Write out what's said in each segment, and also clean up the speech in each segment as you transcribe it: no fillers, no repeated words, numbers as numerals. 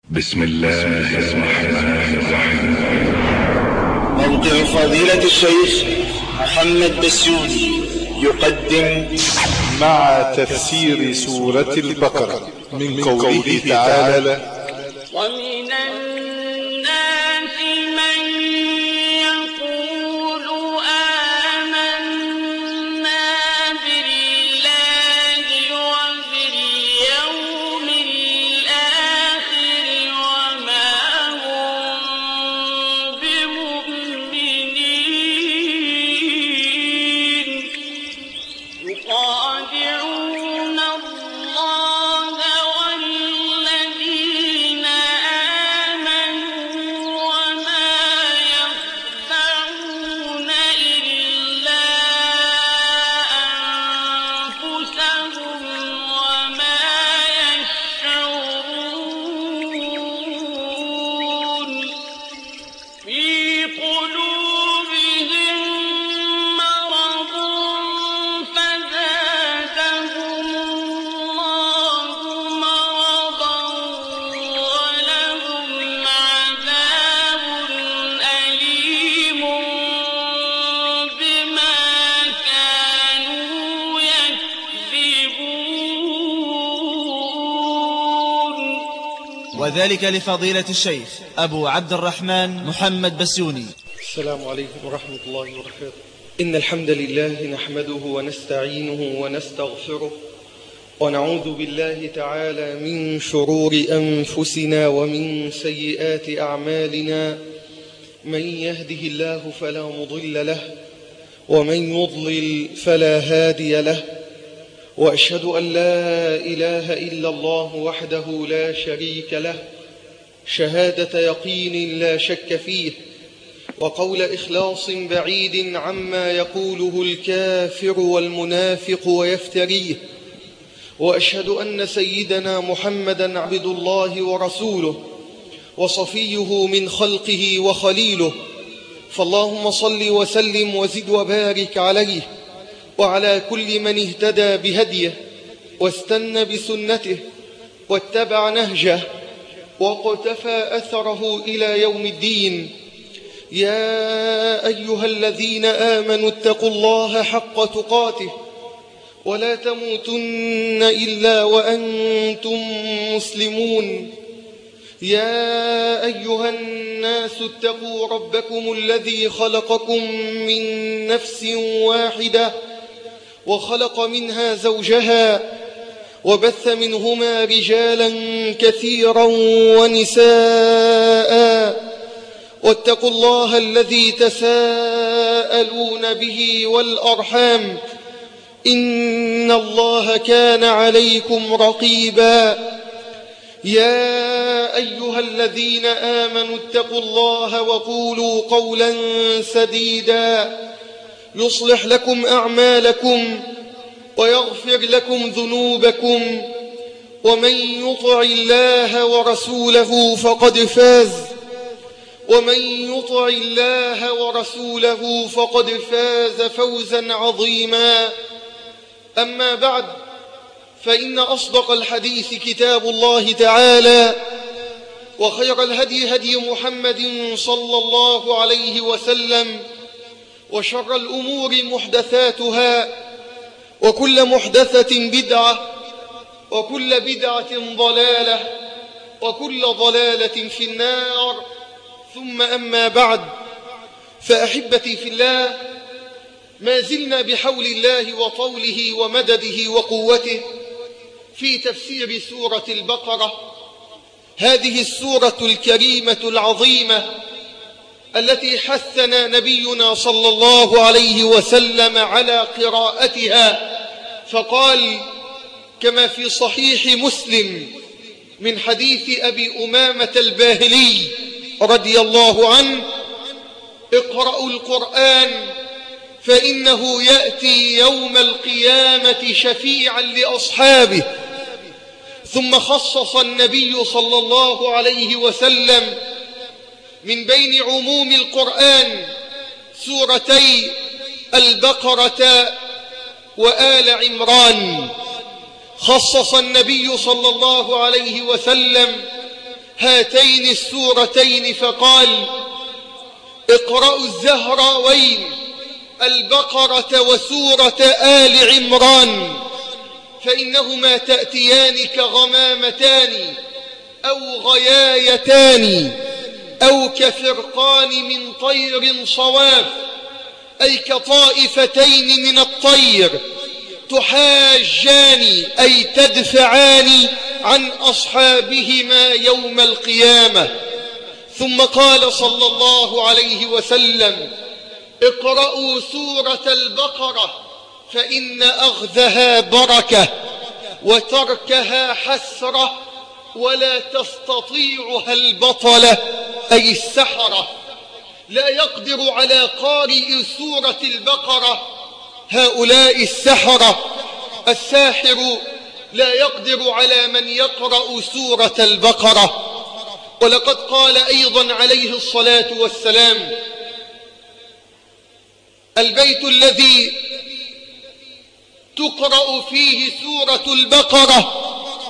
بسم الله الرحمن الرحيم. موقع فضيلة الشيخ محمد بسيوني يقدم مع تفسير سورة البقرة من قوله تعالى: ومن الناس من يقول آمنا بالله وباليوم الآخر وما هم بمؤمنين يخادعون الله والذين آمنوا وما يخدعون إلا أنفسهم وما يشعرون في قلوبهم مرض فزادهم الله مرضا ولهم عذاب أليم بما كانوا يكذبون. وذلك لفضيلة الشيخ أبو عبد الرحمن محمد بسيوني. السلام عليكم ورحمة الله وبركاته. إن الحمد لله نحمده ونستعينه ونستغفره ونعوذ بالله تعالى من شرور أنفسنا ومن سيئات أعمالنا. من يهده الله فلا مضل له ومن يضلل فلا هادي له، وأشهد أن لا إله إلا الله وحده لا شريك له شهادة يقين لا شك فيه، وقول إخلاص بعيد عما يقوله الكافر والمنافق ويفتريه. وأشهد أن سيدنا محمدًا عبد الله ورسوله وصفيه من خلقه وخليله، فاللهم صل وسلم وزد وبارك عليه وعلى كل من اهتدى بهديه واستنى بسنته واتبع نهجه واقتفى أثره إلى يوم الدين. يا أيها الذين آمنوا اتقوا الله حق تقاته ولا تموتن إلا وأنتم مسلمون. يا أيها الناس اتقوا ربكم الذي خلقكم من نفس واحدة وخلق منها زوجها وبث منهما رجالا كثيرا ونساء، واتقوا الله الذي تساءلون به والأرحام إن الله كان عليكم رقيبا. يا أيها الذين آمنوا اتقوا الله وقولوا قولا سديدا يصلح لكم أعمالكم ويغفر لكم ذنوبكم، ومن يطع الله ورسوله فقد فاز فوزا عظيما. أما بعد، فإن أصدق الحديث كتاب الله تعالى، وخير الهدي هدي محمد صلى الله عليه وسلم، وشر الأمور محدثاتها، وكل محدثة بدعة، وكل بدعة ضلالة، وكل ضلالة في النار. ثم أما بعد، فأحبتي في الله، ما زلنا بحول الله وطوله ومدده وقوته في تفسير سورة البقرة، هذه السورة الكريمة العظيمة التي حثنا نبينا صلى الله عليه وسلم على قراءتها، فقال كما في صحيح مسلم من حديث أبي أمامة الباهلي رضي الله عنه: اقرأوا القرآن فإنه يأتي يوم القيامة شفيعا لأصحابه. ثم خصص النبي صلى الله عليه وسلم من بين عموم القرآن سورتي البقرة وآل عمران. خصص النبي صلى الله عليه وسلم هاتين السورتين فقال: اقرأوا الزهراوين البقرة وسورة آل عمران، فإنهما تأتيان كغمامتان أو غيايتان أو كفرقان من طير صواف، أي كطائفتين من الطير تحاجان أي تدفعان عن أصحابهما يوم القيامة. ثم قال صلى الله عليه وسلم: اقرأوا سورة البقرة فإن أخذها بركة وتركها حسرة ولا تستطيعها البطلة أي السحرة. لا يقدر على قارئ سورة البقرة هؤلاء السحرة، الساحر لا يقدر على من يقرأ سورة البقرة. ولقد قال أيضا عليه الصلاة والسلام: البيت الذي تقرأ فيه سورة البقرة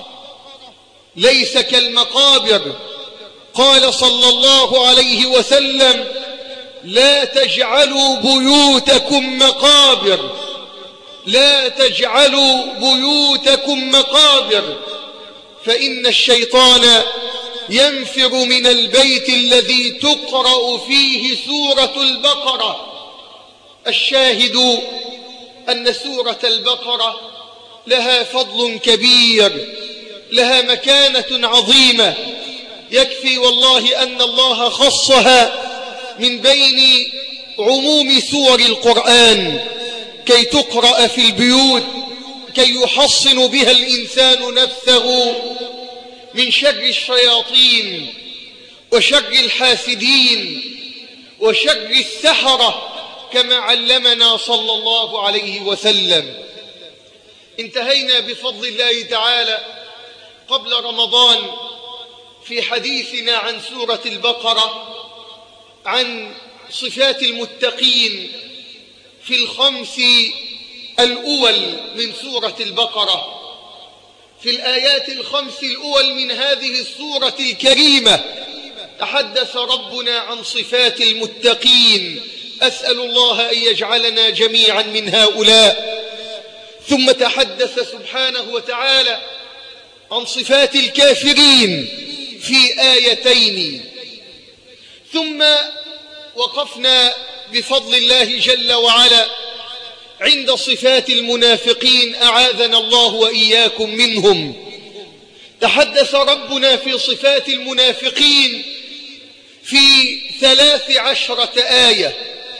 ليس كالمقابر. قال صلى الله عليه وسلم: لا تجعلوا بيوتكم مقابر، لا تجعلوا بيوتكم مقابر، فإن الشيطان ينفر من البيت الذي تقرأ فيه سورة البقرة. الشاهد أن سورة البقرة لها فضل كبير، لها مكانة عظيمة، يكفي والله أن الله خصها من بين عموم سور القرآن كي تقرأ في البيوت، كي يحصن بها الإنسان نفسه من شر الشياطين وشر الحاسدين وشر السحرة كما علمنا صلى الله عليه وسلم. انتهينا بفضل الله تعالى قبل رمضان في حديثنا عن سورة البقرة عن صفات المتقين في الخمس الأول من سورة البقرة. في الآيات الخمس الأول من هذه السورة الكريمة تحدث ربنا عن صفات المتقين، أسأل الله أن يجعلنا جميعا من هؤلاء. ثم تحدث سبحانه وتعالى عن صفات الكافرين في آيتين، ثم وقفنا بفضل الله جل وعلا عند صفات المنافقين، أعاذنا الله وإياكم منهم. تحدث ربنا في صفات المنافقين في 13 آية،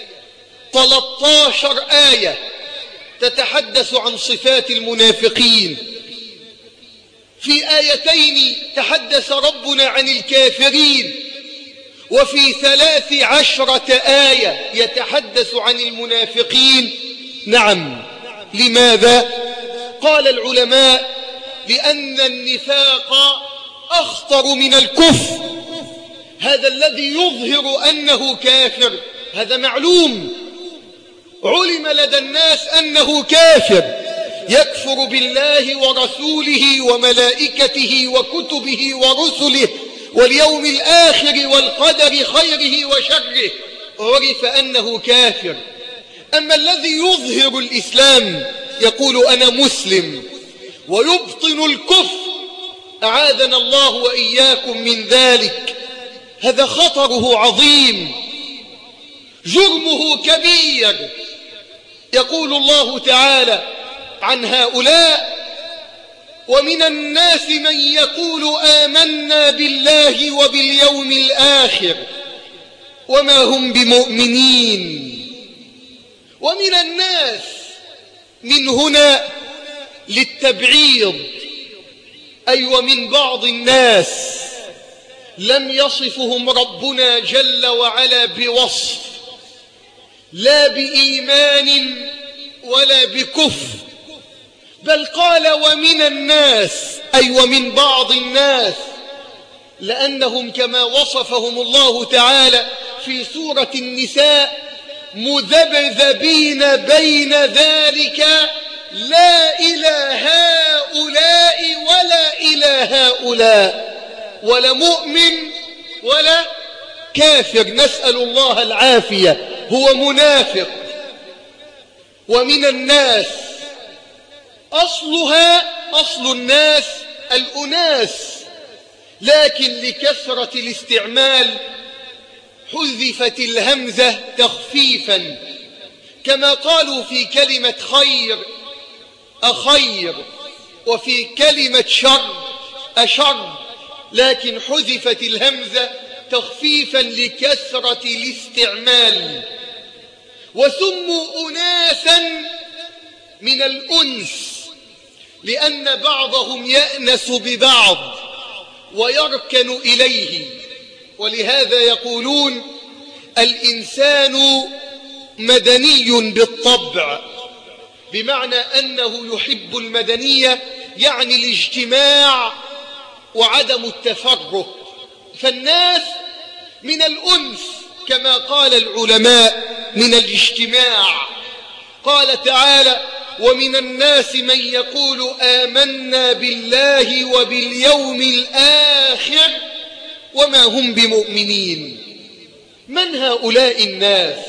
13 آية تتحدث عن صفات المنافقين. في آيتين تحدث ربنا عن الكافرين، وفي 13 آية يتحدث عن المنافقين. نعم، لماذا؟ قال العلماء: لأن النفاق أخطر من الكفر. هذا الذي يظهر أنه كافر هذا معلوم، علم لدى الناس أنه كافر، يكفر بالله ورسوله وملائكته وكتبه ورسله واليوم الآخر والقدر خيره وشره، عرف أنه كافر. أما الذي يظهر الإسلام يقول أنا مسلم ويبطن الكفر، أعاذنا الله وإياكم من ذلك، هذا خطره عظيم، جرمه كبير. يقول الله تعالى عن هؤلاء: ومن الناس من يقول آمنا بالله وباليوم الآخر وما هم بمؤمنين. ومن الناس من هنا للتبعيض، أي ومن بعض الناس لم يصفهم ربنا جل وعلا بوصف، لا بإيمان ولا بكفر، بل قال ومن الناس، أي ومن بعض الناس، لأنهم كما وصفهم الله تعالى في سورة النساء مذبذبين بين ذلك، لا إلى هؤلاء ولا إلى هؤلاء. ولا مؤمن ولا كافر، نسأل الله العافية، هو منافق. ومن الناس، أصل الناس الأناس، لكن لكثرة الاستعمال حذفت الهمزة تخفيفا، كما قالوا في كلمة خير أخير، وفي كلمة شر أشر، لكن حذفت الهمزة تخفيفا لكثرة الاستعمال. وسموا أناسا من الأنس لأن بعضهم يأنس ببعض ويركن إليه، ولهذا يقولون الإنسان مدني بالطبع، بمعنى أنه يحب المدنية، يعني الاجتماع وعدم التفرق. فالناس من الأنس كما قال العلماء من الاجتماع. قال تعالى: ومن الناس من يقول آمنا بالله وباليوم الآخر وما هم بمؤمنين. من هؤلاء الناس؟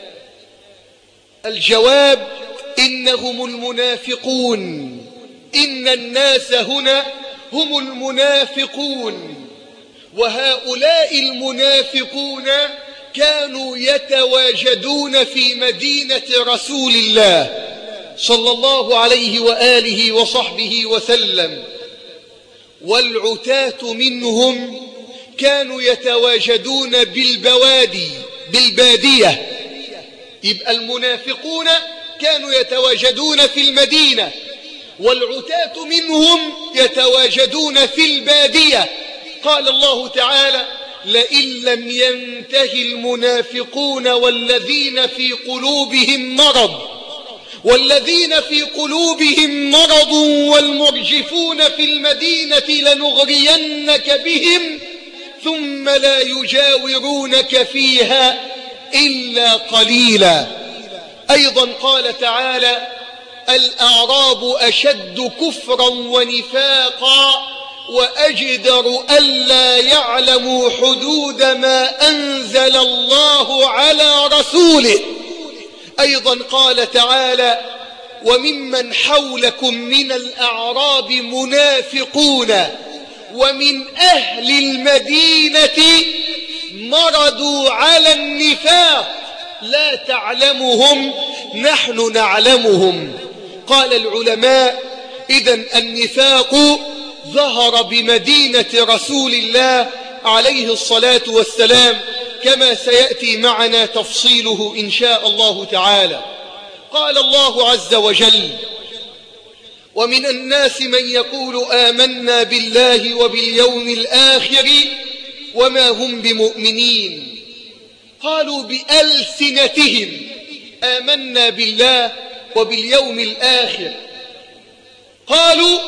الجواب: إنهم المنافقون. إن الناس هنا هم المنافقون، وهؤلاء المنافقون كانوا يتواجدون في مدينة رسول الله صلى الله عليه وآله وصحبه وسلم، والعتاة منهم كانوا يتواجدون بالبادية. يبقى المنافقون كانوا يتواجدون في المدينة، والعتاة منهم يتواجدون في البادية. قال الله تعالى: لئن لم ينتهي المنافقون والذين في قلوبهم مرض والمرجفون في المدينة لنغرينك بهم ثم لا يجاورونك فيها إلا قليلا. أيضا قال تعالى: الأعراب أشد كفرا ونفاقا وأجدر ألا يعلموا حدود ما أنزل الله على رسوله. أيضا قال تعالى: وممن حولكم من الأعراب منافقون ومن أهل المدينة مردوا على النفاق لا تعلمهم نحن نعلمهم. قال العلماء: إذن النفاق ظهر بمدينة رسول الله عليه الصلاة والسلام، كما سيأتي معنا تفصيله إن شاء الله تعالى. قال الله عز وجل: ومن الناس من يقول آمنا بالله وباليوم الآخر وما هم بمؤمنين. قالوا بألسنتهم آمنا بالله وباليوم الآخر، قالوا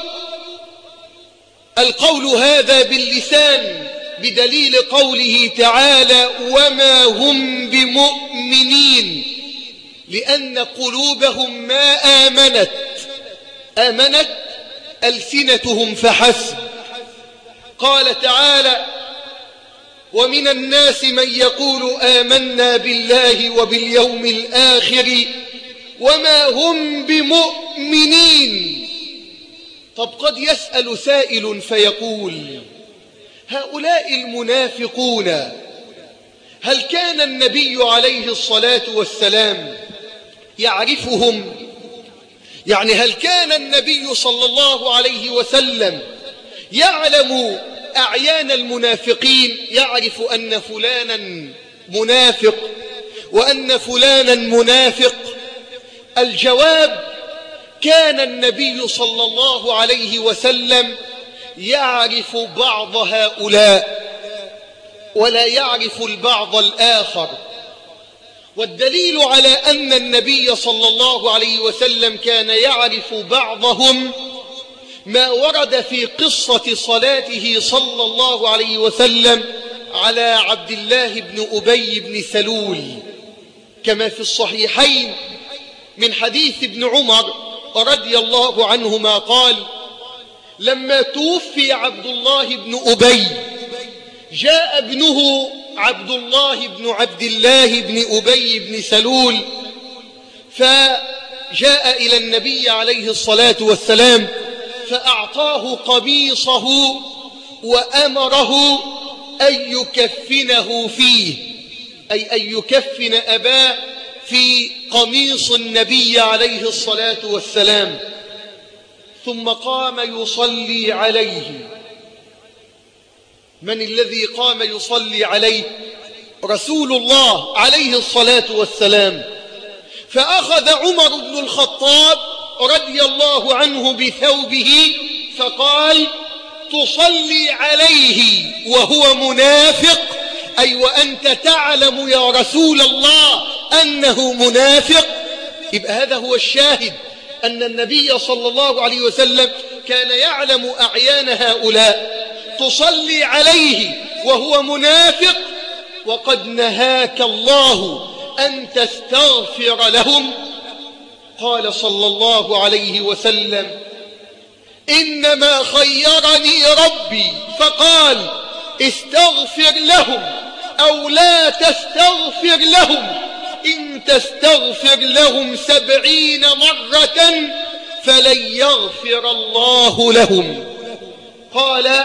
القول هذا باللسان بدليل قوله تعالى: وما هم بمؤمنين، لأن قلوبهم ما آمنت ألسنتهم فحسب. قال تعالى: ومن الناس من يقول آمنا بالله وباليوم الآخر وما هم بمؤمنين. طب قد يسأل سائل فيقول: هؤلاء المنافقون هل كان النبي عليه الصلاة والسلام يعرفهم؟ يعني هل كان النبي صلى الله عليه وسلم يعلم أعيان المنافقين، يعرف أن فلانا منافق وأن فلانا منافق؟ الجواب: كان النبي صلى الله عليه وسلم يعرف بعض هؤلاء ولا يعرف البعض الآخر. والدليل على أن النبي صلى الله عليه وسلم كان يعرف بعضهم ما ورد في قصة صلاته صلى الله عليه وسلم على عبد الله بن أبي بن سلول، كما في الصحيحين من حديث ابن عمر رضي الله عنهما قال: لما توفي عبد الله بن أبي جاء ابنه عبد الله بن عبد الله بن أبي بن سلول، فجاء إلى النبي عليه الصلاة والسلام فأعطاه قميصه وأمره أن يكفنه فيه، أي أن يكفن أباه في قميص النبي عليه الصلاة والسلام. ثم قام يصلي عليه. من الذي قام يصلي عليه؟ رسول الله عليه الصلاة والسلام. فأخذ عمر بن الخطاب رضي الله عنه بثوبه فقال: تصلي عليه وهو منافق، أي وأنت تعلم يا رسول الله أنه منافق. يبقى هذا هو الشاهد، أن النبي صلى الله عليه وسلم كان يعلم أعيان هؤلاء. تصلي عليه وهو منافق وقد نهاك الله أن تستغفر لهم. قال صلى الله عليه وسلم: إنما خيرني ربي فقال استغفر لهم أو لا تستغفر لهم، إن تستغفر لهم 70 مرة فلن يغفر الله لهم. قال: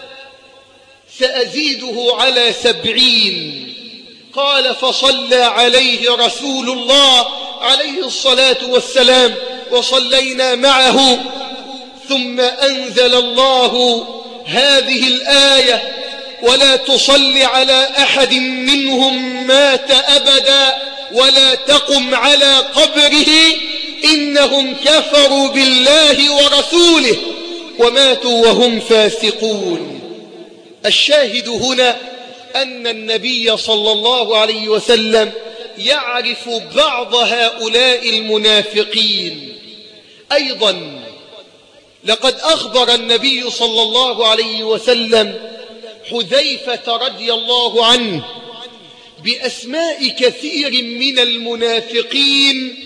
سأزيده على 70. قال: فصلى عليه رسول الله عليه الصلاة والسلام وصلينا معه. ثم أنزل الله هذه الآية: ولا تصل على أحد منهم مات أبدا ولا تقم على قبره إنهم كفروا بالله ورسوله وماتوا وهم فاسقون. الشاهد هنا أن النبي صلى الله عليه وسلم يعرف بعض هؤلاء المنافقين. أيضا لقد أخبر النبي صلى الله عليه وسلم حذيفة رضي الله عنه بأسماء كثير من المنافقين،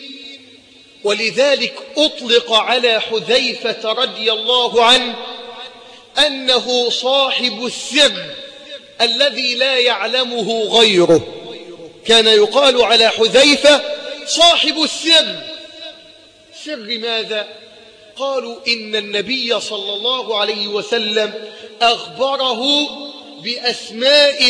ولذلك أطلق على حذيفة رضي الله عنه أنه صاحب السر الذي لا يعلمه غيره. كان يقال على حذيفة صاحب السر. سر ماذا؟ قالوا إن النبي صلى الله عليه وسلم أخبره بأسماء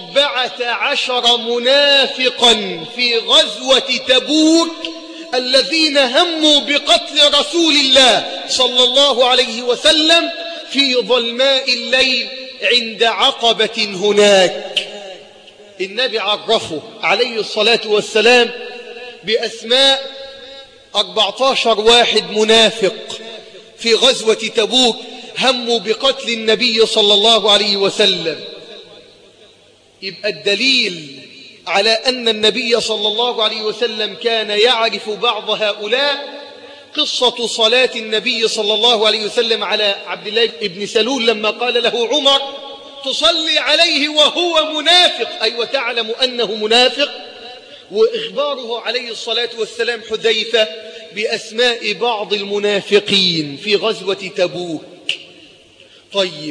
14 منافقا في غزوة تبوك الذين هموا بقتل رسول الله صلى الله عليه وسلم في ظلماء الليل عند عقبة هناك. النبي عرفه عليه الصلاة والسلام بأسماء 14 واحد منافق في غزوة تبوك هموا بقتل النبي صلى الله عليه وسلم. يبقى الدليل على أن النبي صلى الله عليه وسلم كان يعرف بعض هؤلاء قصة صلاة النبي صلى الله عليه وسلم على عبد الله بن سلول لما قال له عمر: تصلي عليه وهو منافق، أي وتعلم أنه منافق. وإخباره عليه الصلاة والسلام حذيفة بأسماء بعض المنافقين في غزوة تبوك. طيب،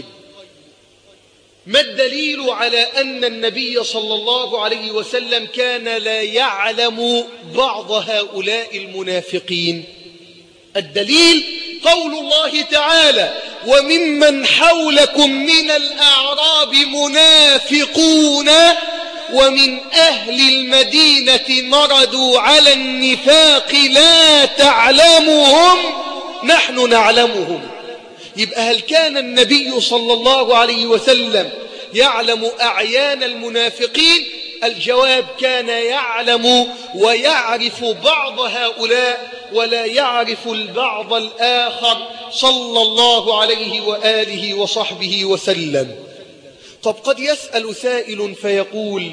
ما الدليل على أن النبي صلى الله عليه وسلم كان لا يعلم بعض هؤلاء المنافقين؟ الدليل قول الله تعالى: وممن حولكم من الأعراب منافقون ومن أهل المدينة مردوا على النفاق لا تعلمهم نحن نعلمهم. يبقى هل كان النبي صلى الله عليه وسلم يعلم أعيان المنافقين؟ الجواب: كان يعلم ويعرف بعض هؤلاء ولا يعرف البعض الآخر صلى الله عليه وآله وصحبه وسلم. طب قد يسأل سائل فيقول: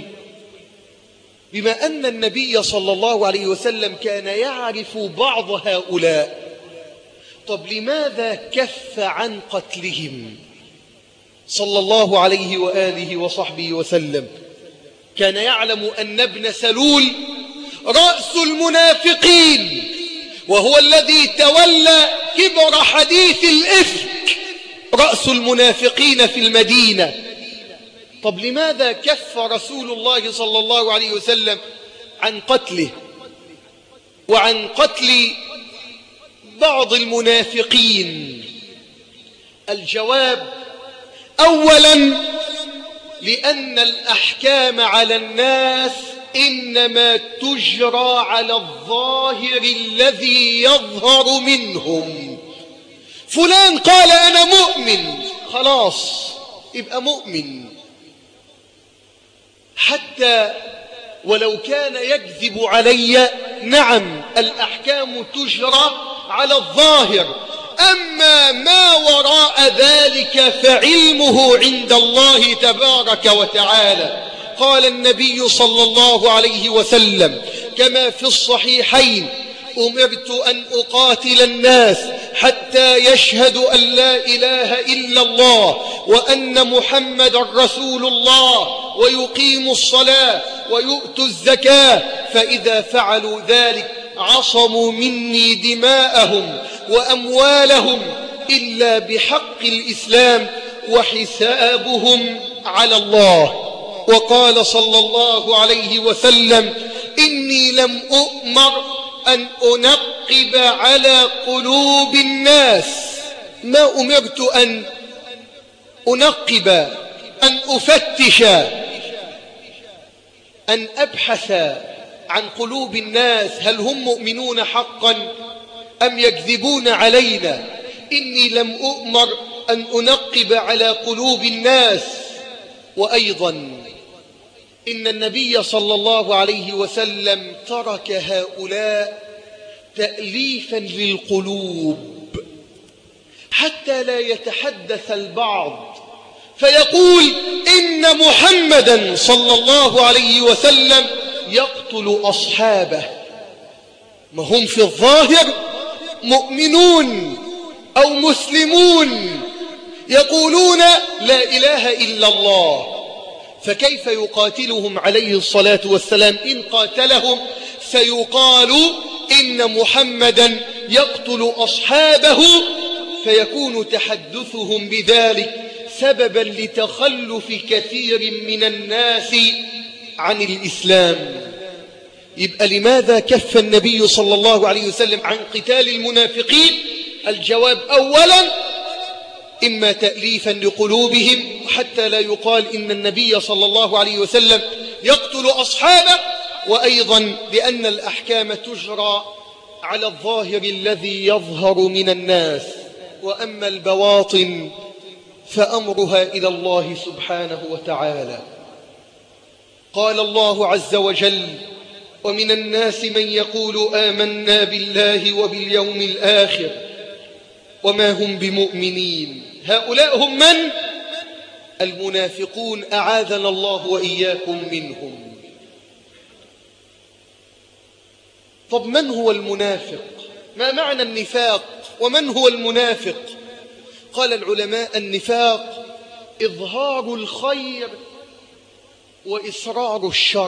بما أن النبي صلى الله عليه وسلم كان يعرف بعض هؤلاء، طب لماذا كف عن قتلهم صلى الله عليه وآله وصحبه وسلم؟ كان يعلم أن ابن سلول رأس المنافقين، وهو الذي تولى كبر حديث الإفك، رأس المنافقين في المدينة. طب لماذا كف رسول الله صلى الله عليه وسلم عن قتله وعن قتل بعض المنافقين؟ الجواب: أولا، لأن الأحكام على الناس إنما تجرى على الظاهر الذي يظهر منهم. فلان قال أنا مؤمن، خلاص يبقى مؤمن، حتى ولو كان يكذب علي. نعم، الأحكام تجرى على الظاهر، أما ما وراء ذلك فعلمه عند الله تبارك وتعالى. قال النبي صلى الله عليه وسلم كما في الصحيحين: أمرت أن أقاتل الناس حتى يشهدوا أن لا إله إلا الله وأن محمد رسول الله ويقيموا الصلاة ويؤتوا الزكاة، فإذا فعلوا ذلك عصموا مني دماءهم وأموالهم إلا بحق الإسلام وحسابهم على الله. وقال صلى الله عليه وسلم: إني لم أؤمر أن أنقب على قلوب الناس، ما أمرت أن أنقب، أن أفتش، أن أبحث عن قلوب الناس هل هم مؤمنون حقا أم يكذبون علينا. إني لم أؤمر أن أنقب على قلوب الناس. وأيضا إن النبي صلى الله عليه وسلم ترك هؤلاء تأليفا للقلوب حتى لا يتحدث البعض فيقول إن محمدا صلى الله عليه وسلم يقتل أصحابه، ما هم في الظاهر مؤمنون أو مسلمون يقولون لا إله إلا الله، فكيف يقاتلهم عليه الصلاة والسلام؟ إن قاتلهم سيقال إن محمدا يقتل أصحابه، فيكون تحدثهم بذلك سببا لتخلف كثير من الناس عن الإسلام. يبقى لماذا كف النبي صلى الله عليه وسلم عن قتال المنافقين؟ الجواب: أولا، إما تأليفا لقلوبهم حتى لا يقال إن النبي صلى الله عليه وسلم يقتل أصحابه، وأيضا لأن الأحكام تجرى على الظاهر الذي يظهر من الناس، وأما البواطن فأمرها إلى الله سبحانه وتعالى. قال الله عز وجل: ومن الناس من يقول آمنا بالله وباليوم الآخر وما هم بمؤمنين. هؤلاء هم من؟ المنافقون، أعاذنا الله وإياكم منهم. طب من هو المنافق؟ ما معنى النفاق؟ ومن هو المنافق؟ قال العلماء: النفاق إظهار الخير وإسرار الشر،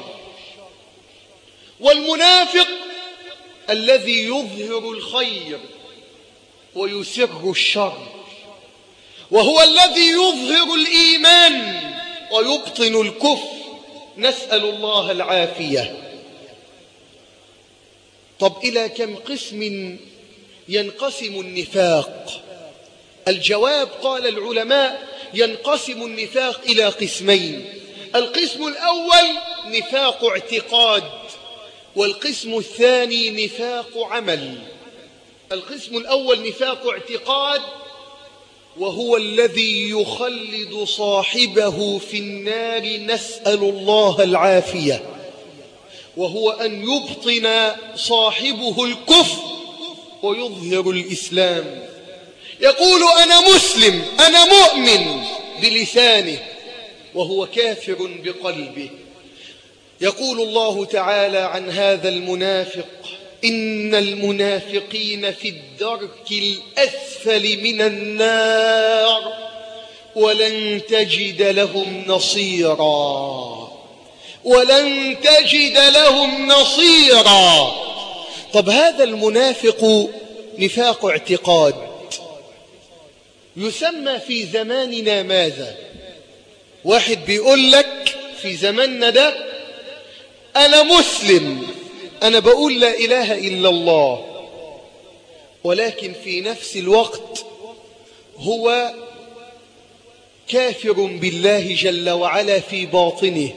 والمنافق الذي يظهر الخير ويسر الشر، وهو الذي يظهر الإيمان ويبطن الكفر، نسأل الله العافية. طب إلى كم قسم ينقسم النفاق؟ الجواب: قال العلماء: ينقسم النفاق إلى قسمين. القسم الأول نفاق اعتقاد، والقسم الثاني نفاق عمل. القسم الأول نفاق اعتقاد، وهو الذي يخلد صاحبه في النار، نسأل الله العافية، وهو أن يبطن صاحبه الكفر ويظهر الإسلام، يقول أنا مسلم أنا مؤمن بلسانه وهو كافر بقلبه. يقول الله تعالى عن هذا المنافق: إن المنافقين في الدرك الأسفل من النار ولن تجد لهم نصيرا، ولن تجد لهم نصيرا. طب هذا المنافق نفاق اعتقاد، يسمى في زماننا ماذا؟ واحد بيقول لك في زماننا ده أنا مسلم، أنا بقول لا إله إلا الله، ولكن في نفس الوقت هو كافر بالله جل وعلا في باطنه،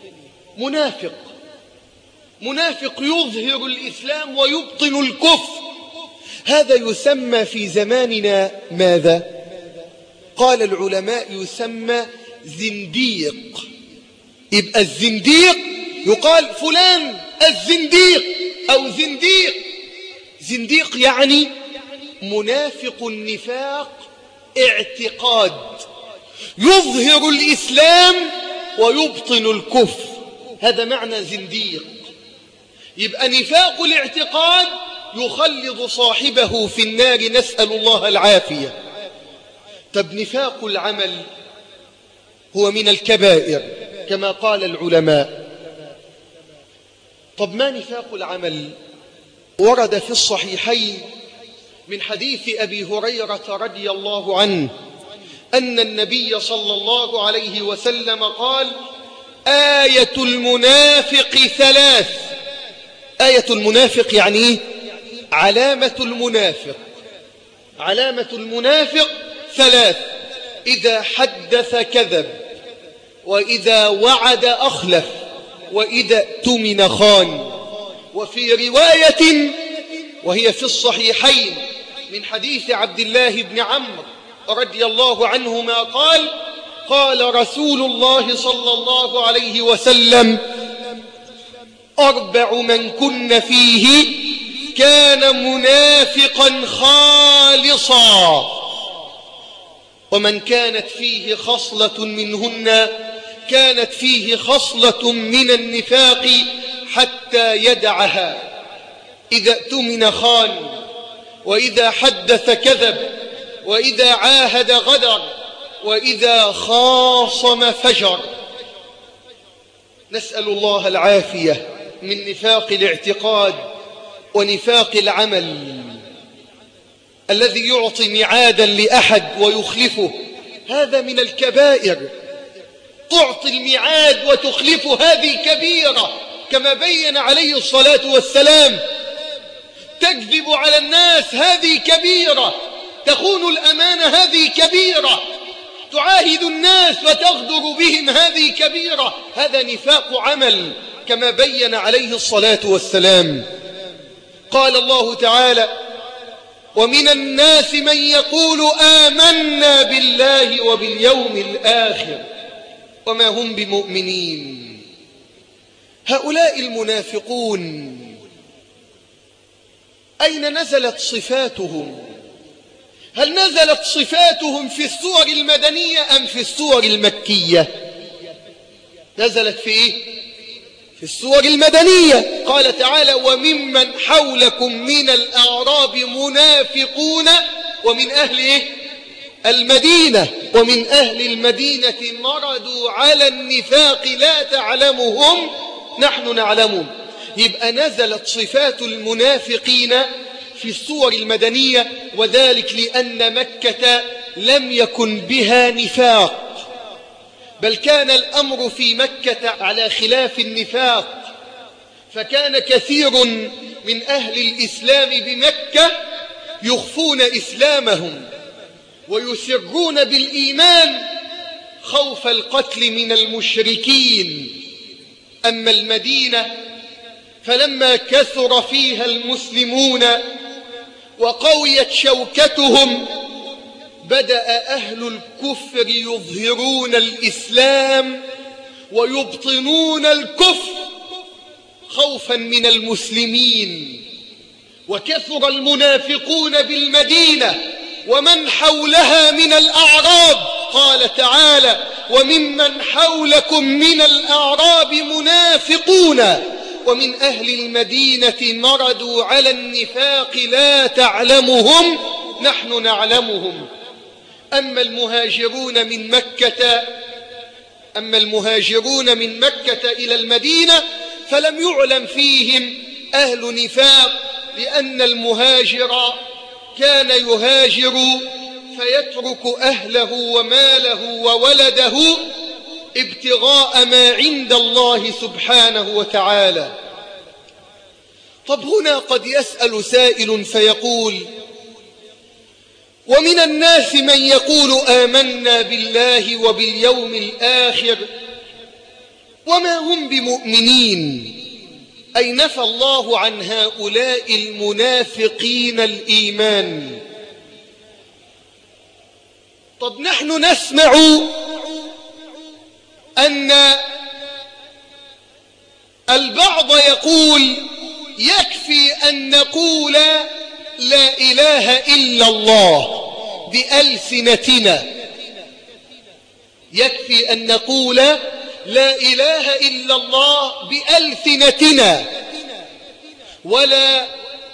منافق يظهر الإسلام ويبطن الكفر. هذا يسمى في زماننا ماذا؟ قال العلماء يسمى زنديق. يبقى الزنديق يقال فلان الزنديق أو زنديق. زنديق يعني منافق النفاق اعتقاد، يظهر الإسلام ويبطن الكفر، هذا معنى زنديق. يبقى نفاق الاعتقاد يخلد صاحبه في النار، نسأل الله العافية. طب نفاق العمل هو من الكبائر كما قال العلماء. طب ما نفاق العمل؟ ورد في الصحيحين من حديث أبي هريرة رضي الله عنه أن النبي صلى الله عليه وسلم قال: آية المنافق ثلاث. آية المنافق يعني إيه؟ علامة المنافق. علامة المنافق ثلاث: إذا حدث كذب، وإذا وعد أخلف، وإذا اؤتمن خان. وفي رواية وهي في الصحيحين من حديث عبد الله بن عمرو رضي الله عنهما قال: قال رسول الله صلى الله عليه وسلم: 4 من كن فيه كان منافقا خالصا، ومن كانت فيه خصلة منهن كانت فيه خصلة من النفاق حتى يدعها: إذا اؤتمن خان، وإذا حدث كذب، وإذا عاهد غدر، وإذا خاصم فجر. نسأل الله العافية من نفاق الاعتقاد ونفاق العمل الذي يعطي ميعادا لأحد ويخلفه، هذا من الكبائر. تعطي الميعاد وتخلفه، هذه كبيرة كما بين عليه الصلاة والسلام. تكذب على الناس، هذه كبيرة. تخون الأمانة، هذه كبيرة. تعاهد الناس وتغدر بهم، هذه كبيرة. هذا نفاق عمل كما بين عليه الصلاة والسلام. قال الله تعالى: ومن الناس من يقول آمنا بالله وباليوم الآخر وما هم بمؤمنين. هؤلاء المنافقون أين نزلت صفاتهم؟ هل نزلت صفاتهم في السور المدنية أم في السور المكية؟ نزلت في إيه؟ في السور المدنية. قال تعالى: وممن حولكم من الأعراب منافقون ومن أهل إيه؟ المدينة، ومن أهل المدينة مردوا على النفاق لا تعلمهم نحن نعلمهم. يبقى نزلت صفات المنافقين في السور المدنية، وذلك لأن مكة لم يكن بها نفاق، بل كان الأمر في مكة على خلاف النفاق. فكان كثير من أهل الإسلام بمكة يخفون إسلامهم ويسرون بالإيمان خوف القتل من المشركين. أما المدينة فلما كثر فيها المسلمون وقويت شوكتهم، بدأ أهل الكفر يظهرون الإسلام ويبطنون الكفر خوفا من المسلمين. وكثر المنافقون بالمدينة ومن حولها من الأعراب. قال تعالى: وممن حولكم من الأعراب منافقون ومن أهل المدينة مردوا على النفاق لا تعلمهم نحن نعلمهم. أما المهاجرون من مكة إلى المدينة فلم يعلم فيهم أهل نفاق، لأن المهاجر كان يهاجر فيترك أهله وماله وولده ابتغاء ما عند الله سبحانه وتعالى. طب هنا قد يسأل سائل فيقول: ومن الناس من يقول آمنا بالله وباليوم الآخر وما هم بمؤمنين، أي نفى الله عن هؤلاء المنافقين الإيمان. طب نحن نسمع أن البعض يقول يكفي أن نقول لا إله إلا الله بألسنتنا، يكفي أن نقول لا إله إلا الله بألسنتنا، ولا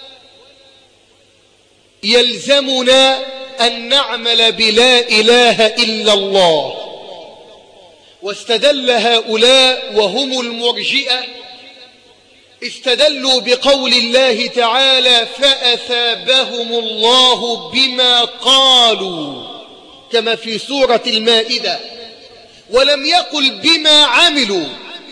يلزمنا أن نعمل بلا إله إلا الله. واستدل هؤلاء وهم المرجئة، استدلوا بقول الله تعالى: فأثابهم الله بما قالوا، كما في سورة المائدة، ولم يقل بما عملوا،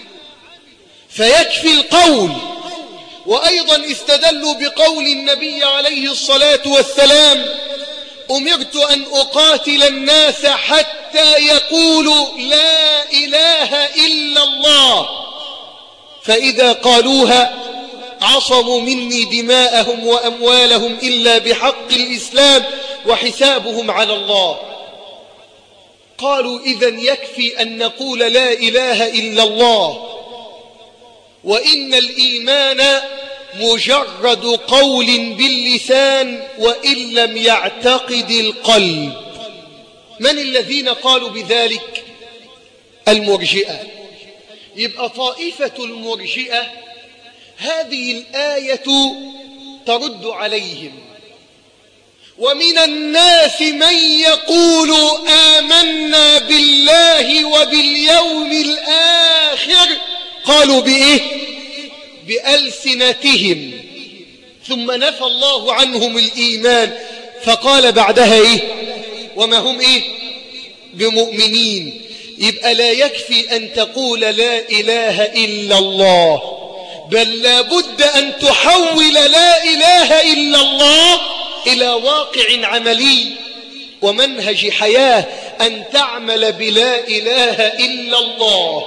فيكفي القول. وأيضا استدلوا بقول النبي عليه الصلاة والسلام: أمرت أن أقاتل الناس حتى يقولوا لا إله إلا الله، فإذا قالوها عصموا مني دماءهم وأموالهم إلا بحق الإسلام وحسابهم على الله. قالوا إذن يكفي أن نقول لا إله إلا الله، وإن الإيمان مجرد قول باللسان وإن لم يعتقد القلب. من الذين قالوا بذلك؟ المرجئة. يبقى طائفة المرجئة هذه الآية ترد عليهم: ومن الناس من يقول آمنا بالله وباليوم الآخر. قالوا بإيه؟ بألسنتهم، ثم نفى الله عنهم الإيمان فقال بعدها إيه؟ وما هم إيه؟ بمؤمنين. يبقى لا يكفي أن تقول لا إله إلا الله، بل لا بد أن تحول لا إله إلا الله إلى واقع عملي ومنهج حياة، أن تعمل بلا إله إلا الله.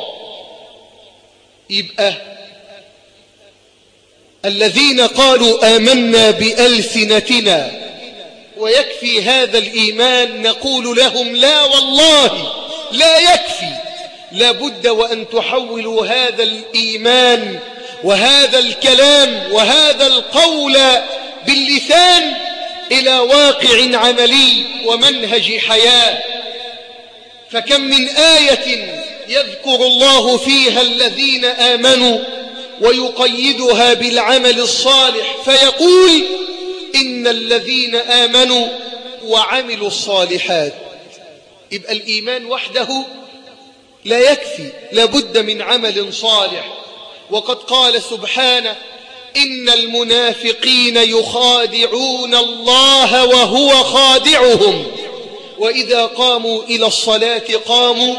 يبقى الذين قالوا آمنا بألسنتنا ويكفي هذا الإيمان، نقول لهم: لا والله لا يكفي، لا بد وأن تحولوا هذا الإيمان وهذا الكلام وهذا القول باللسان إلى واقع عملي ومنهج حياة. فكم من آية يذكر الله فيها الذين آمنوا ويقيدها بالعمل الصالح، فيقول: إن الذين آمنوا وعملوا الصالحات. يبقى الإيمان وحده لا يكفي، لا بد من عمل صالح. وقد قال سبحانه: إن المنافقين يخادعون الله وهو خادعهم وإذا قاموا إلى الصلاة قاموا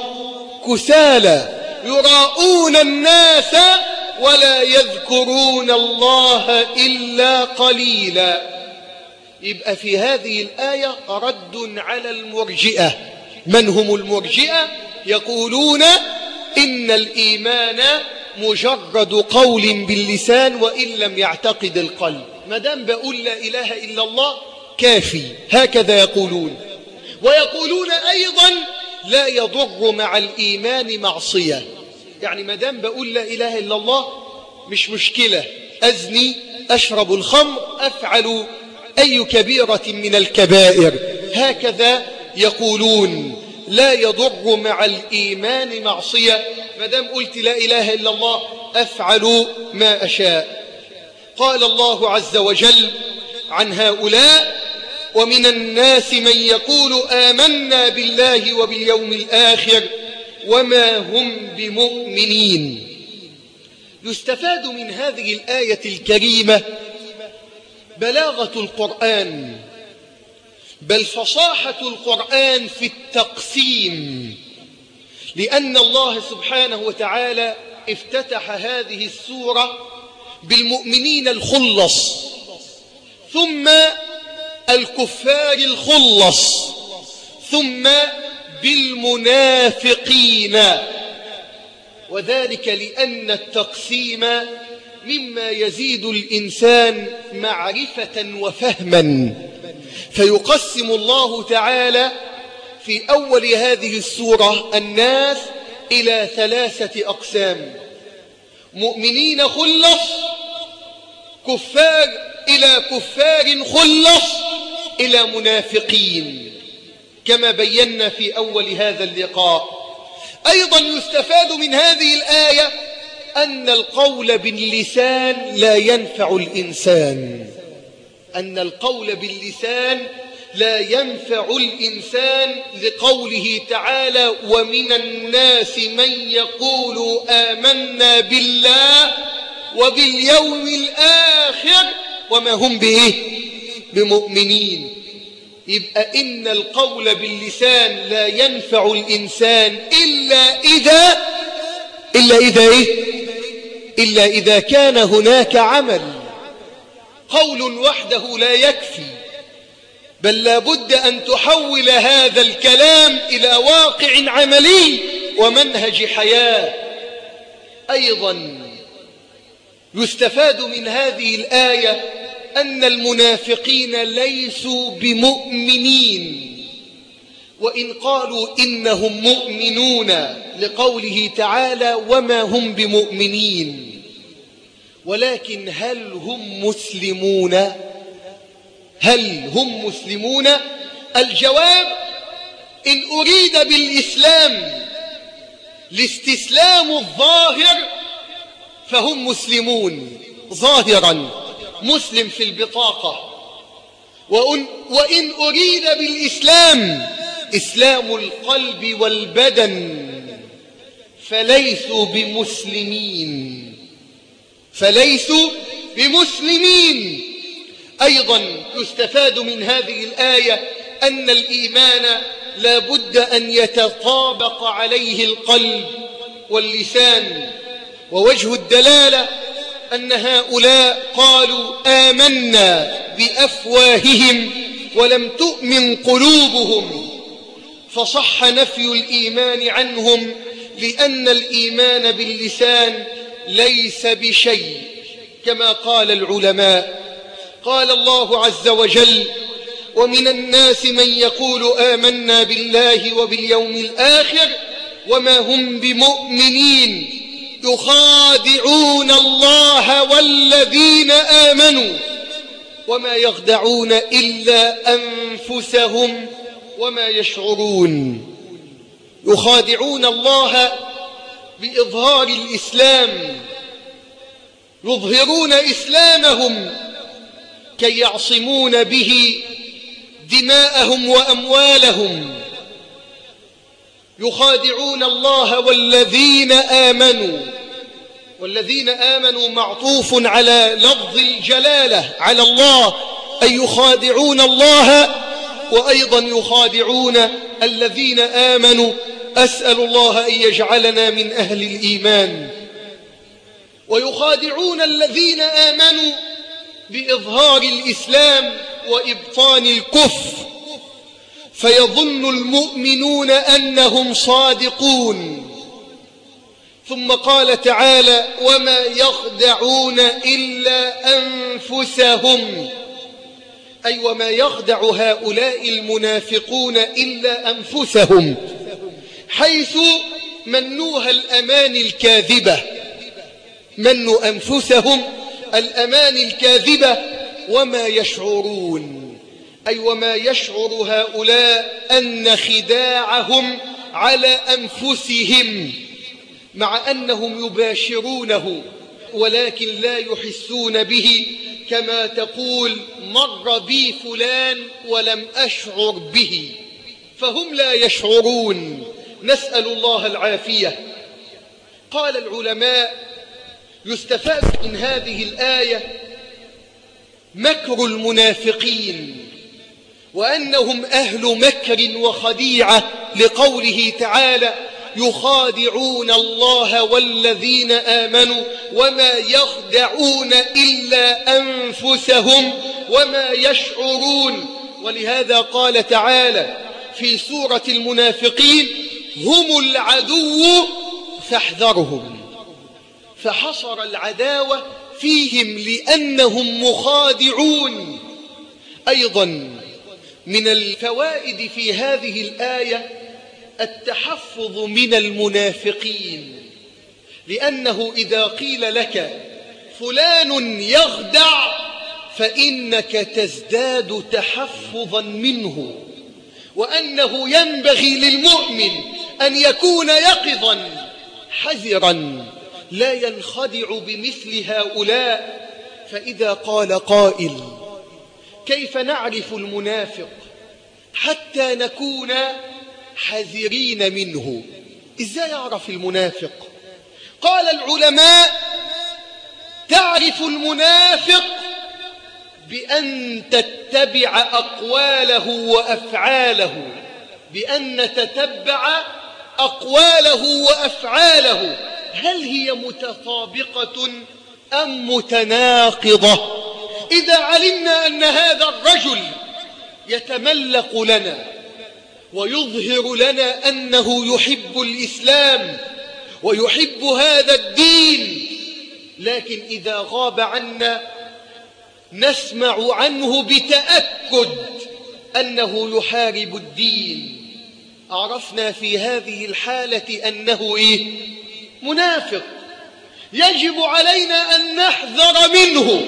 كسالى يراءون الناس ولا يذكرون الله إلا قليلا. يبقى في هذه الآية رد على المرجئة. من هم المرجئة؟ يقولون إن الإيمان مجرد قول باللسان وإن لم يعتقد القلب. ما دام بقول لا إله إلا الله كافي، هكذا يقولون. ويقولون أيضا لا يضر مع الإيمان معصية، يعني ما دام بقول لا إله إلا الله مش مشكلة، أزني، أشرب الخمر، أفعل أي كبيرة من الكبائر. هكذا يقولون: لا يضر مع الإيمان معصية، ما دام قلت لا إله إلا الله أفعل ما أشاء. قال الله عز وجل عن هؤلاء: ومن الناس من يقول آمنا بالله وباليوم الآخر وما هم بمؤمنين. يستفاد من هذه الآية الكريمة بلاغة القرآن، بل فصاحة القرآن في التقسيم. لأن الله سبحانه وتعالى افتتح هذه السورة بالمؤمنين الخلص، ثم الكفار الخلص، ثم بالمنافقين، وذلك لأن التقسيم مما يزيد الإنسان معرفة وفهما، فيقسم الله تعالى في أول هذه السورة الناس إلى 3 أقسام: مؤمنين خلص، كفار إلى كفار خلص، إلى منافقين، كما بينا في أول هذا اللقاء. أيضا يستفاد من هذه الآية أن القول باللسان لا ينفع الإنسان، أن القول باللسان لا ينفع الإنسان، لقوله تعالى: ومن الناس من يقول آمنا بالله وباليوم الآخر وما هم بمؤمنين. يبقى إن القول باللسان لا ينفع الإنسان إلا إذا كان هناك عمل. قول وحده لا يكفي، بل لا بد أن تحول هذا الكلام إلى واقع عملي ومنهج حياة. أيضا يستفاد من هذه الآية أن المنافقين ليسوا بمؤمنين، وإن قالوا إنهم مؤمنون، لقوله تعالى: وما هم بمؤمنين. ولكن هل هم مسلمون؟ هل هم مسلمون؟ الجواب: إن أريد بالإسلام الاستسلام الظاهر فهم مسلمون ظاهرا، مسلم في البطاقة. وإن أريد بالإسلام إسلام القلب والبدن فليسوا بمسلمين. أيضا يستفاد من هذه الآية أن الإيمان لا بد أن يتطابق عليه القلب واللسان. ووجه الدلالة أن هؤلاء قالوا آمنا بأفواههم ولم تؤمن قلوبهم، فصح نفي الإيمان عنهم، لأن الإيمان باللسان ليس بشيء، كما قال العلماء. قال الله عز وجل: ومن الناس من يقول آمنا بالله وباليوم الآخر وما هم بمؤمنين يخادعون الله والذين آمنوا وما يخدعون إلا أنفسهم وما يشعرون. يخادعون الله بإظهار الإسلام، يظهرون إسلامهم كي يعصمون به دماءهم وأموالهم. يخادعون الله والذين آمنوا، والذين آمنوا معطوف على لفظ الجلالة على الله، أي يخادعون الله وأيضا يخادعون الذين آمنوا. أسأل الله أن يجعلنا من أهل الإيمان. ويخادعون الذين آمنوا بإظهار الإسلام وإبطان الكفر، فيظن المؤمنون أنهم صادقون. ثم قال تعالى: وما يخدعون إلا أنفسهم، أي وما يخدع هؤلاء المنافقون إلا أنفسهم، حيث منوها الأمان الكاذبة، منوا أنفسهم الأمان الكاذبة. وما يشعرون، أي وما يشعر هؤلاء أن خداعهم على أنفسهم، مع أنهم يباشرونه ولكن لا يحسون به، كما تقول: مر بي فلان ولم أشعر به، فهم لا يشعرون. نسأل الله العافية. قال العلماء: يستفاد من هذه الآية مكر المنافقين، وأنهم أهل مكر وخديعة، لقوله تعالى: يخادعون الله والذين آمنوا وما يخدعون إلا أنفسهم وما يشعرون. ولهذا قال تعالى في سورة المنافقين هم العدو فاحذرهم، فحصر العداوة فيهم لأنهم مخادعون. أيضا من الفوائد في هذه الآية التحفظ من المنافقين، لأنه إذا قيل لك فلان يخدع فإنك تزداد تحفظا منه، وأنه ينبغي للمؤمن أن يكون يقظا حذرا لا ينخدع بمثل هؤلاء. فإذا قال قائل كيف نعرف المنافق حتى نكون حذرين منه؟ إزاي يعرف المنافق؟ قال العلماء تعرف المنافق بأن تتبع أقواله وأفعاله، بأن نتتبع أقواله وأفعاله هل هي متطابقة أم متناقضة. إذا علمنا أن هذا الرجل يتملق لنا ويظهر لنا أنه يحب الإسلام ويحب هذا الدين، لكن إذا غاب عنا نسمع عنه بتأكد أنه يحارب الدين، عرفنا في هذه الحالة أنه منافق. يجب علينا أن نحذر منه،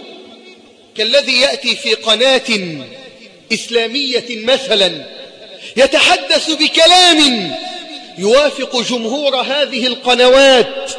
كالذي يأتي في قناة إسلامية مثلا يتحدث بكلام يوافق جمهور هذه القنوات،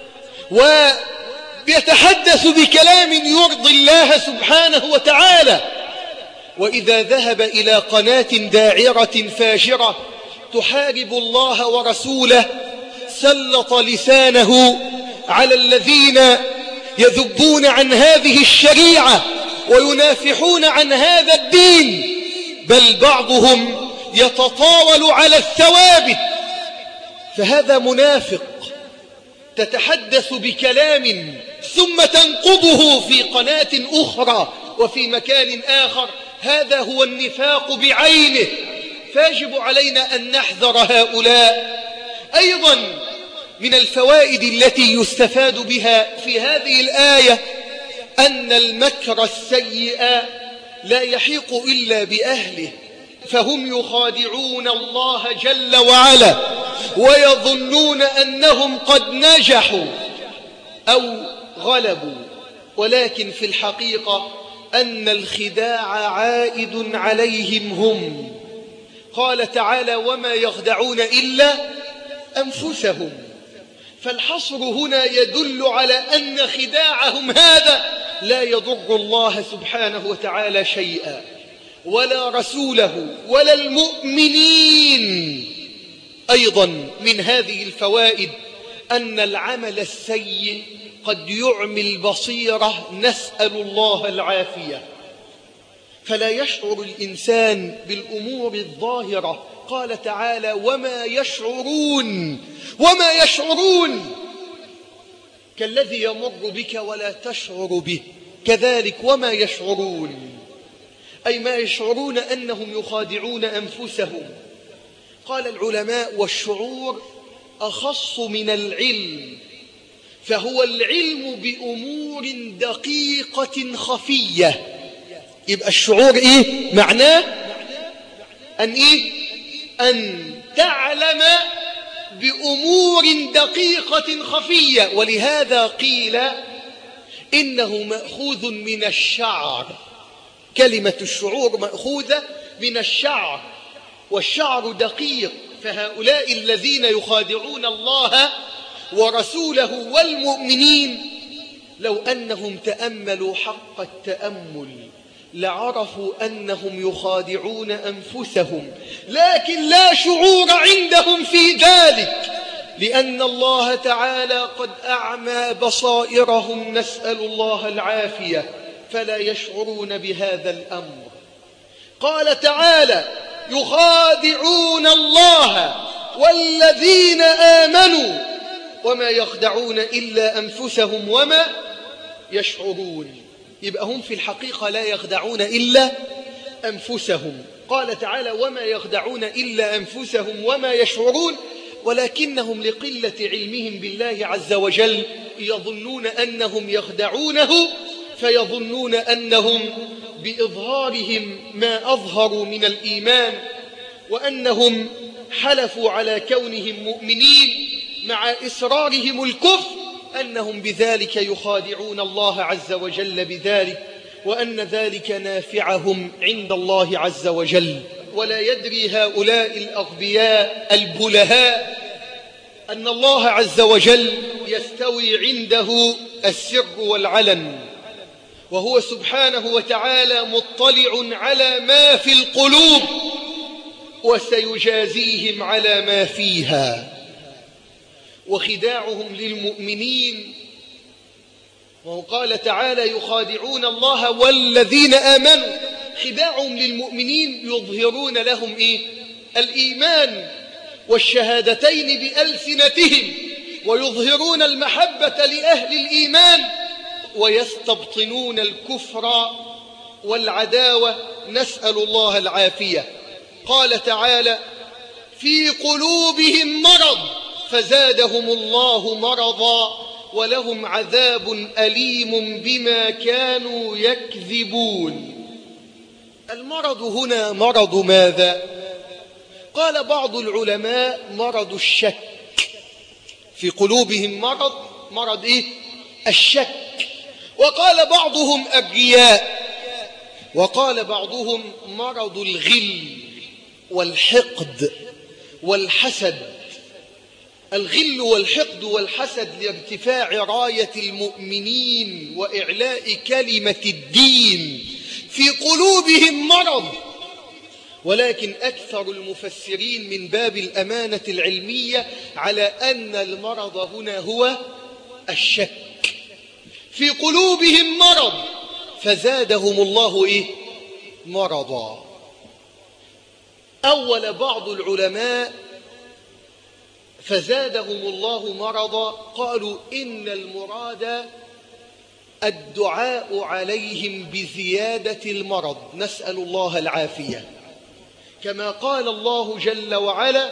ويتحدث بكلام يرضي الله سبحانه وتعالى، وإذا ذهب إلى قناة داعرة فاجرة تحارب الله ورسوله سلط لسانه على الذين يذبون عن هذه الشريعة وينافحون عن هذا الدين، بل بعضهم يتطاول على الثوابت. فهذا منافق، تتحدث بكلام ثم تنقضه في قناة أخرى وفي مكان آخر، هذا هو النفاق بعينه. فيجب علينا أن نحذر هؤلاء. أيضا من الفوائد التي يستفاد بها في هذه الآية أن المكر السيء لا يحيق إلا بأهله، فهم يخادعون الله جل وعلا ويظنون أنهم قد نجحوا أو غلبوا، ولكن في الحقيقة أن الخداع عائد عليهم هم. قال تعالى وما يخدعون إلا أنفسهم، فالحصر هنا يدل على أن خداعهم هذا لا يضر الله سبحانه وتعالى شيئا ولا رسوله ولا المؤمنين. أيضا من هذه الفوائد أن العمل السيء قد يعمي البصيرة، نسأل الله العافية، فلا يشعر الإنسان بالأمور الظاهرة. قال تعالى وما يشعرون كالذي يمر بك ولا تشعر به، كذلك وما يشعرون، أي ما يشعرون أنهم يخادعون أنفسهم. قال العلماء والشعور أخص من العلم، فهو العلم بأمور دقيقة خفية. يبقى الشعور معناه أن تعلم بأمور دقيقة خفية. ولهذا قيل إنه مأخوذ من الشعر، كلمة الشعور مأخوذة من الشعر، والشعر دقيق. فهؤلاء الذين يخادعون الله ورسوله والمؤمنين لو أنهم تأملوا حق التأمل لعرفوا أنهم يخادعون أنفسهم، لكن لا شعور عندهم في ذلك، لأن الله تعالى قد أعمى بصائرهم، نسأل الله العافية، فلا يشعرون بهذا الأمر. قال تعالى يخادعون الله والذين آمنوا وما يخدعون إلا أنفسهم وما يشعرون. يبقى هم في الحقيقة لا يخدعون إلا أنفسهم. قال تعالى وما يخدعون إلا أنفسهم وما يشعرون ولكنهم لقلة علمهم بالله عز وجل يظنون أنهم يخدعونه، فيظنون أنهم بإظهارهم ما أظهروا من الإيمان وأنهم حلفوا على كونهم مؤمنين مع إصرارهم الكفر أنهم بذلك يخادعون الله عز وجل بذلك، وأن ذلك نافعهم عند الله عز وجل. ولا يدري هؤلاء الأغبياء البلهاء أن الله عز وجل يستوي عنده السر والعلن، وهو سبحانه وتعالى مطلع على ما في القلوب وسيجازيهم على ما فيها. وخداعهم للمؤمنين، وقال تعالى يخادعون الله والذين آمنوا، خداعهم للمؤمنين يظهرون لهم الإيمان والشهادتين بألسنتهم، ويظهرون المحبة لأهل الإيمان، ويستبطنون الكفر والعداوة، نسأل الله العافية. قال تعالى في قلوبهم مرض فزادهم الله مرضا ولهم عذاب أليم بما كانوا يكذبون. المرض هنا مرض ماذا؟ قال بعض العلماء مرض الشك. في قلوبهم مرض الشك. وقال بعضهم الرياء، وقال بعضهم مرض الغل والحقد والحسد. الغل والحقد والحسد لارتفاع راية المؤمنين وإعلاء كلمة الدين. في قلوبهم مرض، ولكن أكثر المفسرين من باب الأمانة العلمية على أن المرض هنا هو الشك. في قلوبهم مرض فزادهم الله مرضا. أول بعض العلماء فزادهم الله مرضا قالوا إن المراد الدعاء عليهم بزيادة المرض، نسأل الله العافية، كما قال الله جل وعلا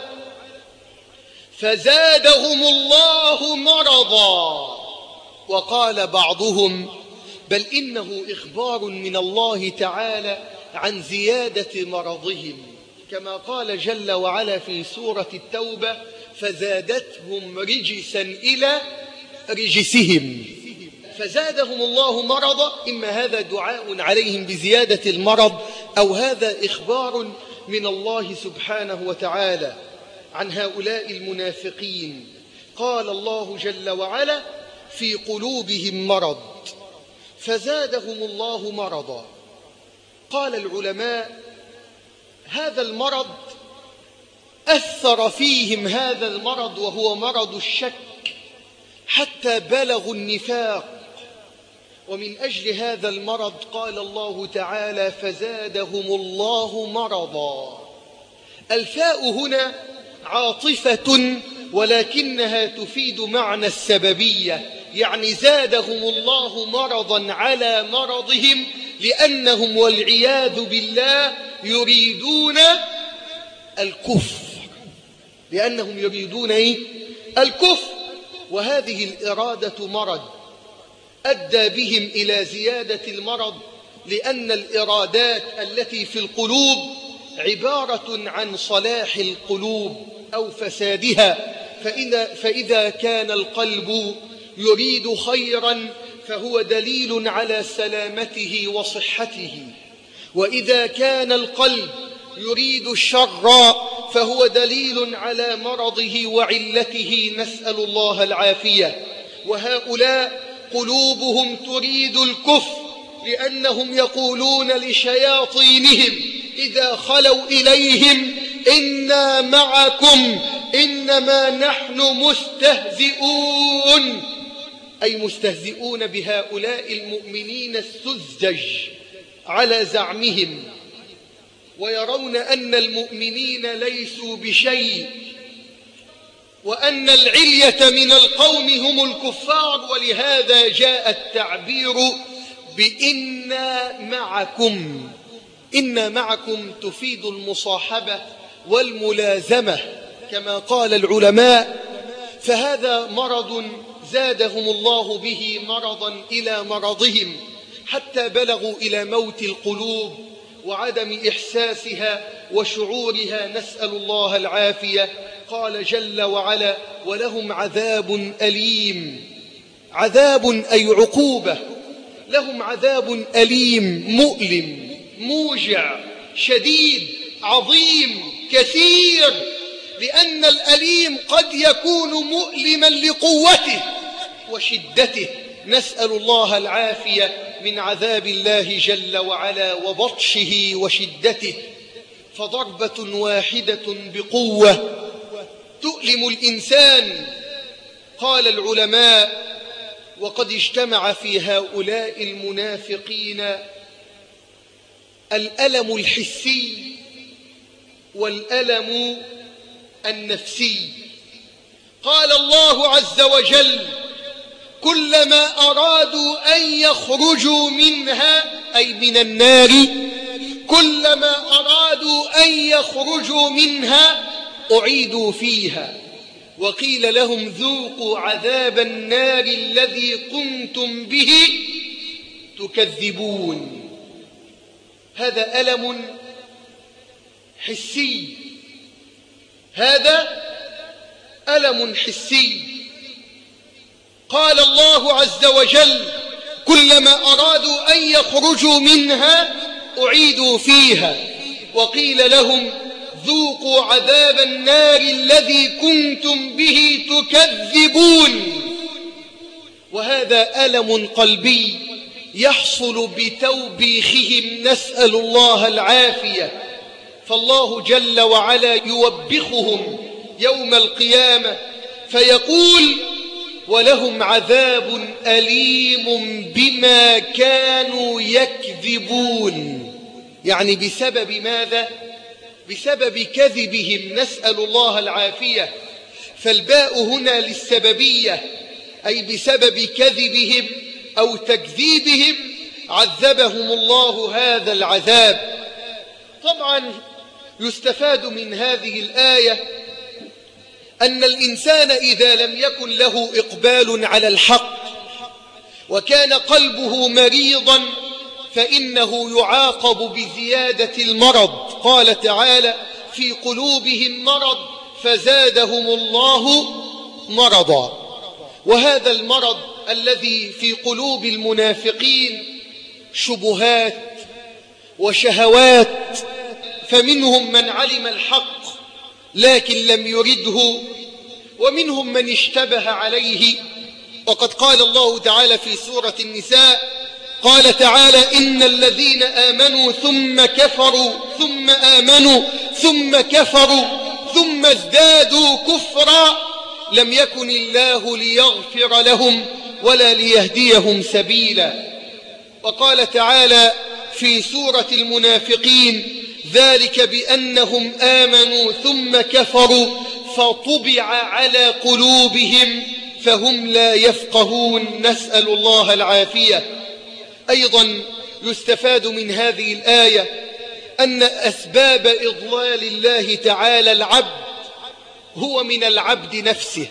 فزادهم الله مرضا. وقال بعضهم بل إنه إخبار من الله تعالى عن زيادة مرضهم، كما قال جل وعلا في سورة التوبة فزادتهم رجسا إلى رجسهم. فزادهم الله مرضا، إما هذا دعاء عليهم بزيادة المرض، أو هذا إخبار من الله سبحانه وتعالى عن هؤلاء المنافقين. قال الله جل وعلا في قلوبهم مرض فزادهم الله مرضا. قال العلماء هذا المرض أثر فيهم هذا المرض وهو مرض الشك حتى بلغوا النفاق، ومن أجل هذا المرض قال الله تعالى فزادهم الله مرضا. الفاء هنا عاطفة ولكنها تفيد معنى السببية، يعني زادهم الله مرضا على مرضهم لأنهم والعياذ بالله يريدون الكفر، لأنهم يريدون الكفر. وهذه الإرادة مرض أدى بهم إلى زيادة المرض، لأن الإرادات التي في القلوب عبارة عن صلاح القلوب أو فسادها. فإذا كان القلب يريد خيرا فهو دليل على سلامته وصحته، وإذا كان القلب يريد الشر فهو دليل على مرضه وعلته، نسأل الله العافية. وهؤلاء قلوبهم تريد الكفر لأنهم يقولون لشياطينهم إذا خلوا إليهم إنا معكم إنما نحن مستهزئون، أي مستهزئون بهؤلاء المؤمنين السذج على زعمهم، ويرون أن المؤمنين ليسوا بشيء وأن العلية من القوم هم الكفار، ولهذا جاء التعبير بإنا معكم. إنا معكم تفيد المصاحبة والملازمة كما قال العلماء. فهذا مرض زادهم الله به مرضا إلى مرضهم، حتى بلغوا إلى موت القلوب وعدم إحساسها وشعورها، نسأل الله العافية. قال جل وعلا: ولهم عذاب أليم. عذاب أي عقوبة، لهم عذاب أليم مؤلم موجع شديد عظيم كثير، لأن الأليم قد يكون مؤلما لقوته وشدته، نسأل الله العافية من عذاب الله جل وعلا وبطشه وشدته. فضربة واحدة بقوة تؤلم الإنسان. قال العلماء: وقد اجتمع في هؤلاء المنافقين الألم الحسي والألم النفسي. قال الله عز وجل: كلما أرادوا أن يخرجوا منها، أي من النار، كلما أرادوا أن يخرجوا منها أعيدوا فيها وقيل لهم ذوقوا عذاب النار الذي كنتم به تكذبون. هذا ألم حسي، هذا ألم حسي. قال الله عز وجل: كلما أرادوا أن يخرجوا منها أعيدوا فيها وقيل لهم ذوقوا عذاب النار الذي كنتم به تكذبون. وهذا ألم قلبي يحصل بتوبيخهم، نسأل الله العافية. فالله جل وعلا يوبخهم يوم القيامة فيقول: ولهم عذاب أليم بما كانوا يكذبون. يعني بسبب ماذا؟ بسبب كذبهم، نسأل الله العافية. فالباء هنا للسببية، أي بسبب كذبهم أو تكذيبهم عذبهم الله هذا العذاب. طبعا يستفاد من هذه الآية أن الإنسان إذا لم يكن له إقبال على الحق وكان قلبه مريضا فإنه يعاقب بزيادة المرض. قال تعالى: في قلوبهم مرض فزادهم الله مرضا. وهذا المرض الذي في قلوب المنافقين شبهات وشهوات، فمنهم من علم الحق لكن لم يرده، ومنهم من اشتبه عليه. وقد قال الله تعالى في سورة النساء: قال تعالى: إن الذين آمنوا ثم كفروا ثم آمنوا ثم كفروا ثم ازدادوا كفرا لم يكن الله ليغفر لهم ولا ليهديهم سبيلا. وقال تعالى في سورة المنافقين: ذلك بأنهم آمنوا ثم كفروا فطبع على قلوبهم فهم لا يفقهون، نسأل الله العافية. أيضا يستفاد من هذه الآية أن أسباب إضلال الله تعالى العبد هو من العبد نفسه،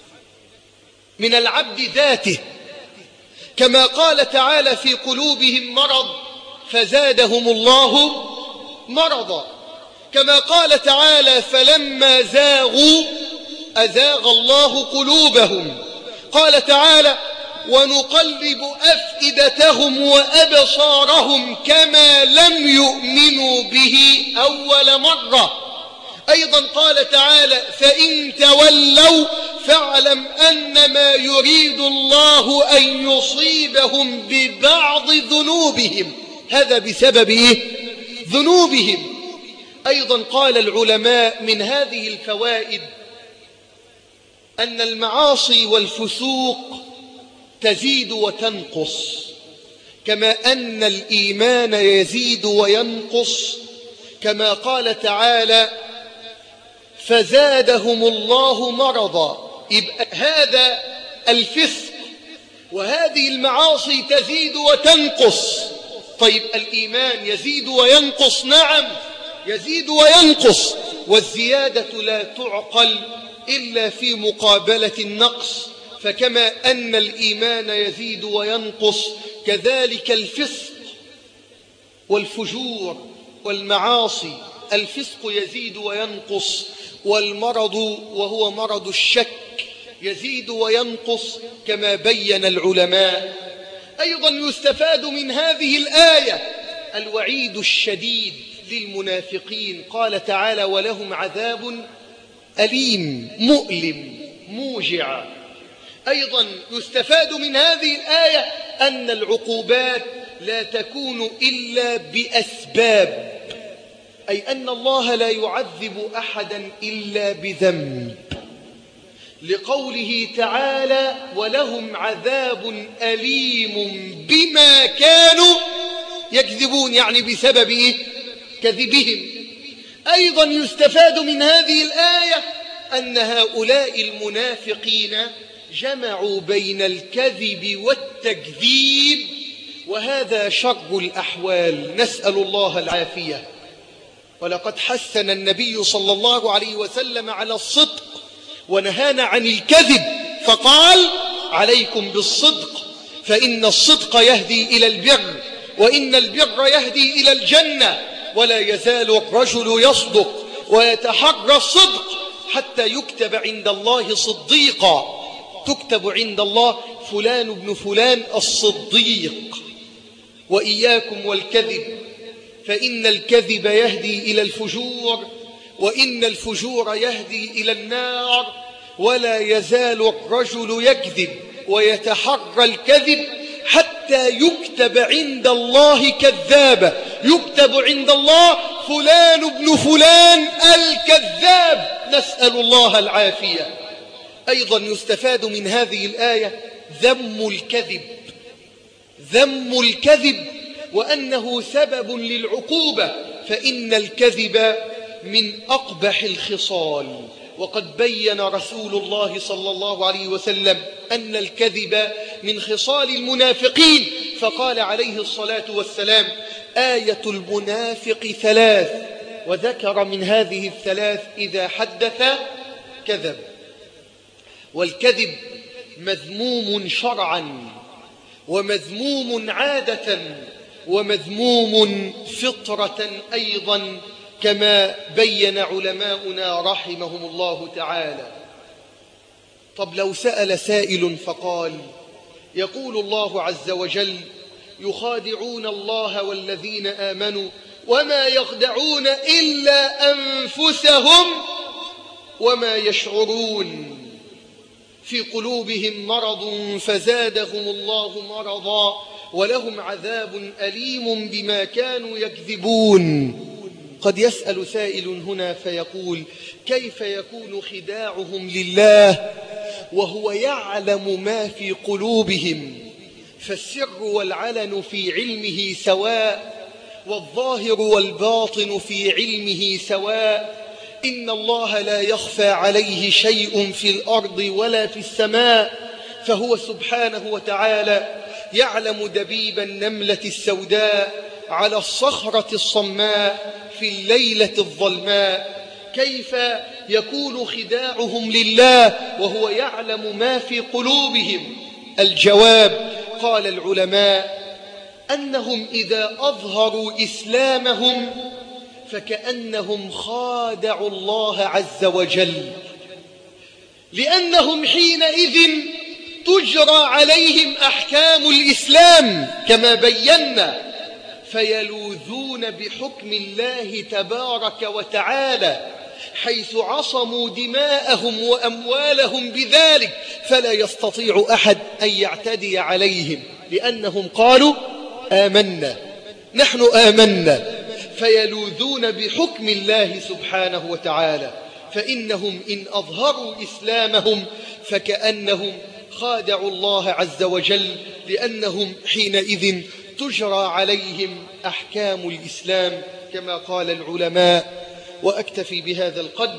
من العبد ذاته، كما قال تعالى: في قلوبهم مرض فزادهم الله مرضا، كما قال تعالى: فلما زاغوا أزاغ الله قلوبهم. قال تعالى: ونقلب أفئدتهم وأبصارهم كما لم يؤمنوا به أول مرة. أيضا قال تعالى: فإن تولوا فاعلم أنما يريد الله أن يصيبهم ببعض ذنوبهم. هذا بسبب ذنوبهم. أيضا قال العلماء من هذه الفوائد أن المعاصي والفسوق تزيد وتنقص، كما أن الإيمان يزيد وينقص، كما قال تعالى: فزادهم الله مرضا. يبقى هذا الفسق وهذه المعاصي تزيد وتنقص. طيب الإيمان يزيد وينقص؟ نعم يزيد وينقص، والزيادة لا تعقل إلا في مقابلة النقص. فكما أن الإيمان يزيد وينقص كذلك الفسق والفجور والمعاصي. الفسق يزيد وينقص، والمرض وهو مرض الشك يزيد وينقص كما بين العلماء. أيضا يستفاد من هذه الآية الوعيد الشديد للمنافقين. قال تعالى: ولهم عذاب أليم مؤلم موجع. أيضا يستفاد من هذه الآية أن العقوبات لا تكون إلا بأسباب، أي أن الله لا يعذب أحدا إلا بذنب، لقوله تعالى: ولهم عذاب أليم بما كانوا يكذبون، يعني بسبب كذبهم. أيضا يستفاد من هذه الآية أن هؤلاء المنافقين جمعوا بين الكذب والتكذيب، وهذا شر الأحوال، نسأل الله العافية. ولقد حثنا النبي صلى الله عليه وسلم على الصدق ونهانا عن الكذب، فقال: عليكم بالصدق فإن الصدق يهدي إلى البر، وإن البر يهدي إلى الجنة، ولا يزال الرجل يصدق ويتحرى الصدق حتى يكتب عند الله صديقا. تكتب عند الله فلان ابن فلان الصديق. وإياكم والكذب، فإن الكذب يهدي إلى الفجور، وإن الفجور يهدي إلى النار، ولا يزال الرجل يكذب ويتحرى الكذب حتى يكتب عند الله كذابا. يكتب عند الله فلان ابن فلان الكذاب، نسأل الله العافية. أيضا يستفاد من هذه الآية ذم الكذب، ذم الكذب، وأنه سبب للعقوبة، فإن الكذب من أقبح الخصال. وقد بين رسول الله صلى الله عليه وسلم أن الكذب من خصال المنافقين، فقال عليه الصلاة والسلام: آية المنافق ثلاث، وذكر من هذه الثلاث: إذا حدث كذب. والكذب مذموم شرعا، ومذموم عادة، ومذموم فطرة أيضا، كما بين علماؤنا رحمهم الله تعالى. طب لو سأل سائل فقال: يقول الله عز وجل: يخادعون الله والذين آمنوا وما يخدعون إلا أنفسهم وما يشعرون، في قلوبهم مرض فزادهم الله مرضا ولهم عذاب أليم بما كانوا يكذبون. قد يسأل سائل هنا فيقول: كيف يكون خداعهم لله وهو يعلم ما في قلوبهم؟ فالسر والعلن في علمه سواء، والظاهر والباطن في علمه سواء. إن الله لا يخفى عليه شيء في الأرض ولا في السماء، فهو سبحانه وتعالى يعلم دبيب النملة السوداء على الصخرة الصماء في الليلة الظلماء. كيف يكون خداعهم لله وهو يعلم ما في قلوبهم؟ الجواب: قال العلماء أنهم إذا أظهروا إسلامهم فكأنهم خادعوا الله عز وجل، لأنهم حينئذ تجرى عليهم أحكام الإسلام كما بينا، فيلوذون بحكم الله تبارك وتعالى، حيث عصموا دماءهم وأموالهم بذلك، فلا يستطيع أحد أن يعتدي عليهم، لأنهم قالوا: آمنا، نحن آمنا. فيلوذون بحكم الله سبحانه وتعالى، فإنهم إن أظهروا إسلامهم فكأنهم خادعوا الله عز وجل، لأنهم حينئذ تجرى عليهم أحكام الإسلام كما قال العلماء. وأكتفي بهذا القدر،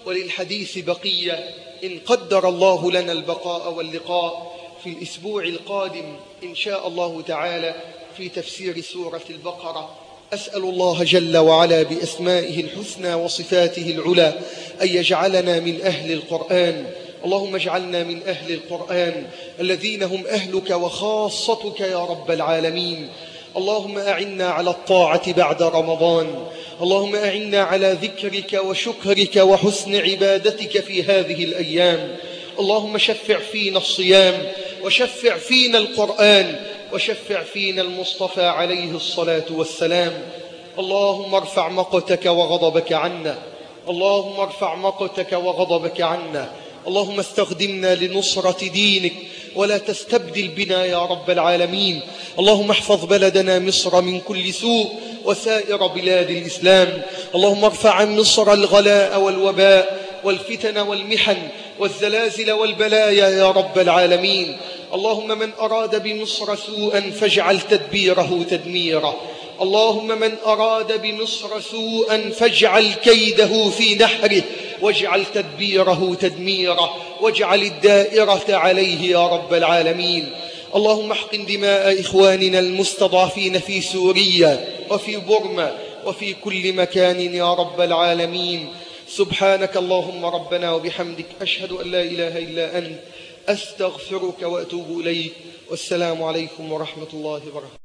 وللحديث بقية إن قدر الله لنا البقاء واللقاء في الأسبوع القادم إن شاء الله تعالى في تفسير سورة البقرة. أسأل الله جل وعلا بأسمائه الحسنى وصفاته العلى أن يجعلنا من أهل القرآن. اللهم اجعلنا من أهل القرآن الذين هم أهلك وخاصتك يا رب العالمين. اللهم أعنا على الطاعة بعد رمضان. اللهم أعنا على ذكرك وشكرك وحسن عبادتك في هذه الأيام. اللهم شفع فينا الصيام، وشفع فينا القرآن، وشفع فينا المصطفى عليه الصلاة والسلام. اللهم ارفع مقتك وغضبك عنا. اللهم ارفع مقتك وغضبك عنا. اللهم استخدمنا لنصرة دينك ولا تستبدل بنا يا رب العالمين. اللهم احفظ بلدنا مصر من كل سوء وسائر بلاد الإسلام. اللهم ارفع عن مصر الغلاء والوباء والفتن والمحن والزلازل والبلايا يا رب العالمين. اللهم من أراد بمصر سوءا فاجعل تدبيره تدميرا. اللهم من أراد بمصر سوءا فاجعل كيده في نحره، واجعل تدبيره تدميرا، واجعل الدائرة عليه يا رب العالمين. اللهم احقن دماء إخواننا المستضعفين في سوريا وفي بورما وفي كل مكان يا رب العالمين. سبحانك اللهم ربنا وبحمدك، أشهد أن لا إله إلا أنت، أستغفرك وأتوب إليك. والسلام عليكم ورحمة الله وبركاته.